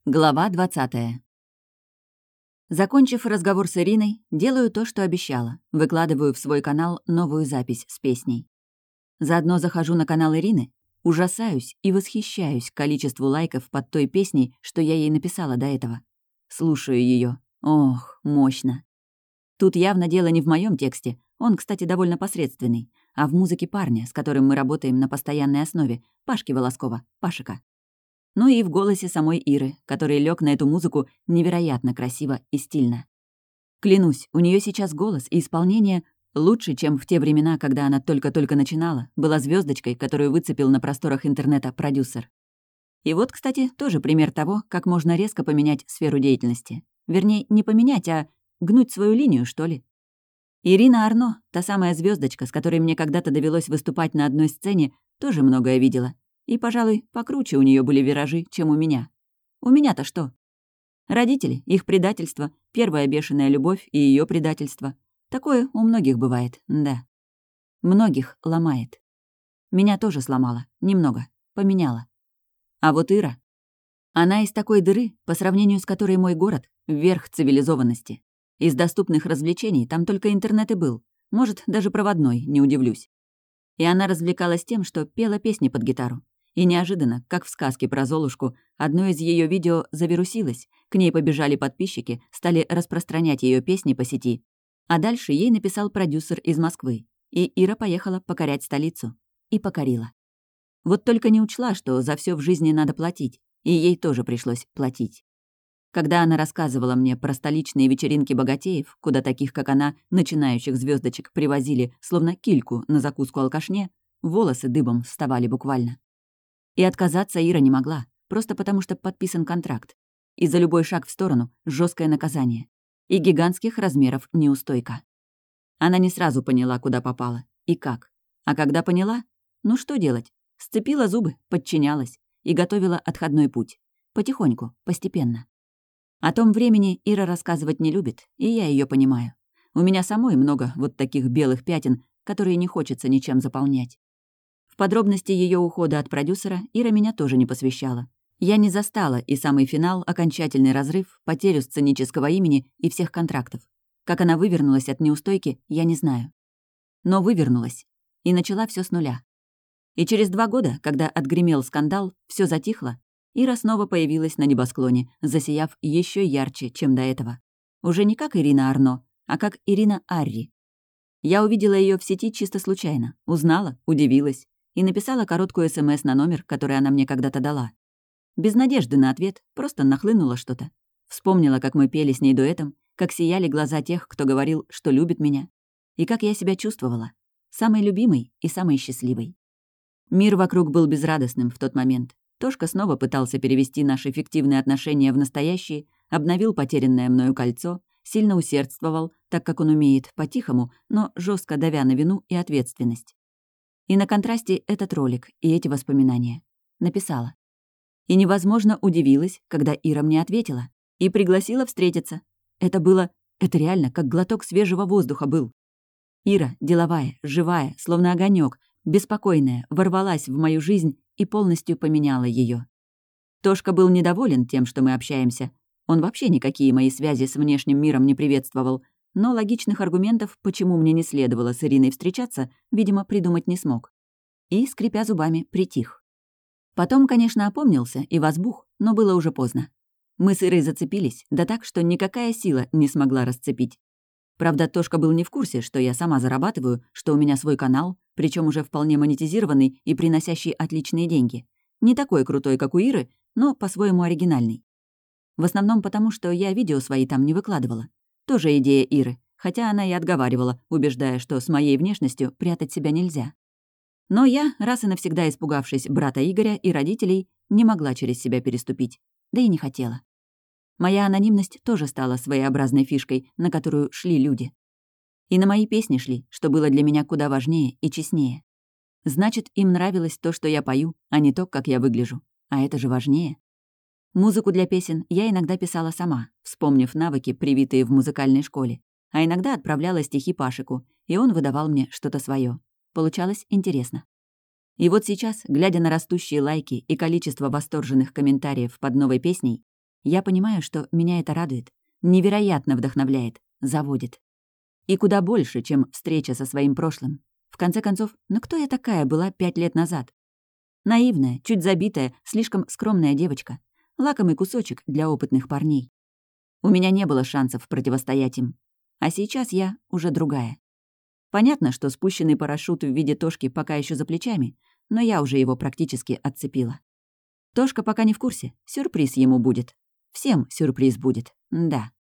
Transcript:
Глава 20. Закончив разговор с Ириной, делаю то, что обещала. Выкладываю в свой канал новую запись с песней. Заодно захожу на канал Ирины, ужасаюсь и восхищаюсь количеству лайков под той песней, что я ей написала до этого. Слушаю ее. Ох, мощно. Тут явно дело не в моем тексте, он, кстати, довольно посредственный, а в музыке парня, с которым мы работаем на постоянной основе, Пашки Волоскова, Пашика. Ну и в голосе самой Иры, который лег на эту музыку невероятно красиво и стильно. Клянусь, у нее сейчас голос и исполнение лучше, чем в те времена, когда она только-только начинала, была звездочкой, которую выцепил на просторах интернета продюсер. И вот, кстати, тоже пример того, как можно резко поменять сферу деятельности. Вернее, не поменять, а гнуть свою линию, что ли. Ирина Арно, та самая звездочка, с которой мне когда-то довелось выступать на одной сцене, тоже многое видела. И, пожалуй, покруче у нее были виражи, чем у меня. У меня-то что? Родители, их предательство, первая бешеная любовь и ее предательство. Такое у многих бывает, да. Многих ломает. Меня тоже сломала, немного, поменяла. А вот Ира. Она из такой дыры, по сравнению с которой мой город — верх цивилизованности. Из доступных развлечений там только интернет и был. Может, даже проводной, не удивлюсь. И она развлекалась тем, что пела песни под гитару. И неожиданно, как в сказке про Золушку, одно из ее видео завирусилось, к ней побежали подписчики, стали распространять ее песни по сети. А дальше ей написал продюсер из Москвы, и Ира поехала покорять столицу. И покорила. Вот только не учла, что за все в жизни надо платить, и ей тоже пришлось платить. Когда она рассказывала мне про столичные вечеринки богатеев, куда таких, как она, начинающих звездочек привозили, словно кильку на закуску алкашне, волосы дыбом вставали буквально. И отказаться Ира не могла, просто потому что подписан контракт. И за любой шаг в сторону — жесткое наказание. И гигантских размеров неустойка. Она не сразу поняла, куда попала и как. А когда поняла, ну что делать? Сцепила зубы, подчинялась и готовила отходной путь. Потихоньку, постепенно. О том времени Ира рассказывать не любит, и я ее понимаю. У меня самой много вот таких белых пятен, которые не хочется ничем заполнять. В подробности ее ухода от продюсера Ира меня тоже не посвящала. Я не застала и самый финал, окончательный разрыв, потерю сценического имени и всех контрактов. Как она вывернулась от неустойки, я не знаю. Но вывернулась. И начала все с нуля. И через 2 года, когда отгремел скандал, все затихло, Ира снова появилась на небосклоне, засияв еще ярче, чем до этого. Уже не как Ирина Арно, а как Ирина Арри. Я увидела ее в сети чисто случайно, узнала, удивилась и написала короткую СМС на номер, который она мне когда-то дала. Без надежды на ответ, просто нахлынуло что-то. Вспомнила, как мы пели с ней дуэтом, как сияли глаза тех, кто говорил, что любит меня, и как я себя чувствовала. Самой любимой и самой счастливой. Мир вокруг был безрадостным в тот момент. Тошка снова пытался перевести наши фиктивные отношения в настоящие, обновил потерянное мною кольцо, сильно усердствовал, так как он умеет, по-тихому, но жестко давя на вину и ответственность. И на контрасте этот ролик и эти воспоминания. Написала. И невозможно удивилась, когда Ира мне ответила. И пригласила встретиться. Это реально как глоток свежего воздуха был. Ира, деловая, живая, словно огонек, беспокойная, ворвалась в мою жизнь и полностью поменяла ее. Тошка был недоволен тем, что мы общаемся. Он вообще никакие мои связи с внешним миром не приветствовал, но логичных аргументов, почему мне не следовало с Ириной встречаться, видимо, придумать не смог. И, скрипя зубами, притих. Потом, конечно, опомнился и возбух, но было уже поздно. Мы с Ирой зацепились, да так, что никакая сила не смогла расцепить. Правда, Тошка был не в курсе, что я сама зарабатываю, что у меня свой канал, причем уже вполне монетизированный и приносящий отличные деньги. Не такой крутой, как у Иры, но по-своему оригинальный. В основном потому, что я видео свои там не выкладывала. Тоже идея Иры, хотя она и отговаривала, убеждая, что с моей внешностью прятать себя нельзя. Но я, раз и навсегда испугавшись брата Игоря и родителей, не могла через себя переступить, да и не хотела. Моя анонимность тоже стала своеобразной фишкой, на которую шли люди. И на мои песни шли, что было для меня куда важнее и честнее. Значит, им нравилось то, что я пою, а не то, как я выгляжу. А это же важнее. Музыку для песен я иногда писала сама, вспомнив навыки, привитые в музыкальной школе, а иногда отправляла стихи Пашику, и он выдавал мне что-то свое. Получалось интересно. И вот сейчас, глядя на растущие лайки и количество восторженных комментариев под новой песней, Я понимаю, что меня это радует, невероятно вдохновляет, заводит. И куда больше, чем встреча со своим прошлым. В конце концов, ну кто я такая была 5 лет назад? Наивная, чуть забитая, слишком скромная девочка. Лакомый кусочек для опытных парней. У меня не было шансов противостоять им. А сейчас я уже другая. Понятно, что спущенный парашют в виде Тошки пока еще за плечами, но я уже его практически отцепила. Тошка пока не в курсе, сюрприз ему будет. Всем сюрприз будет, да.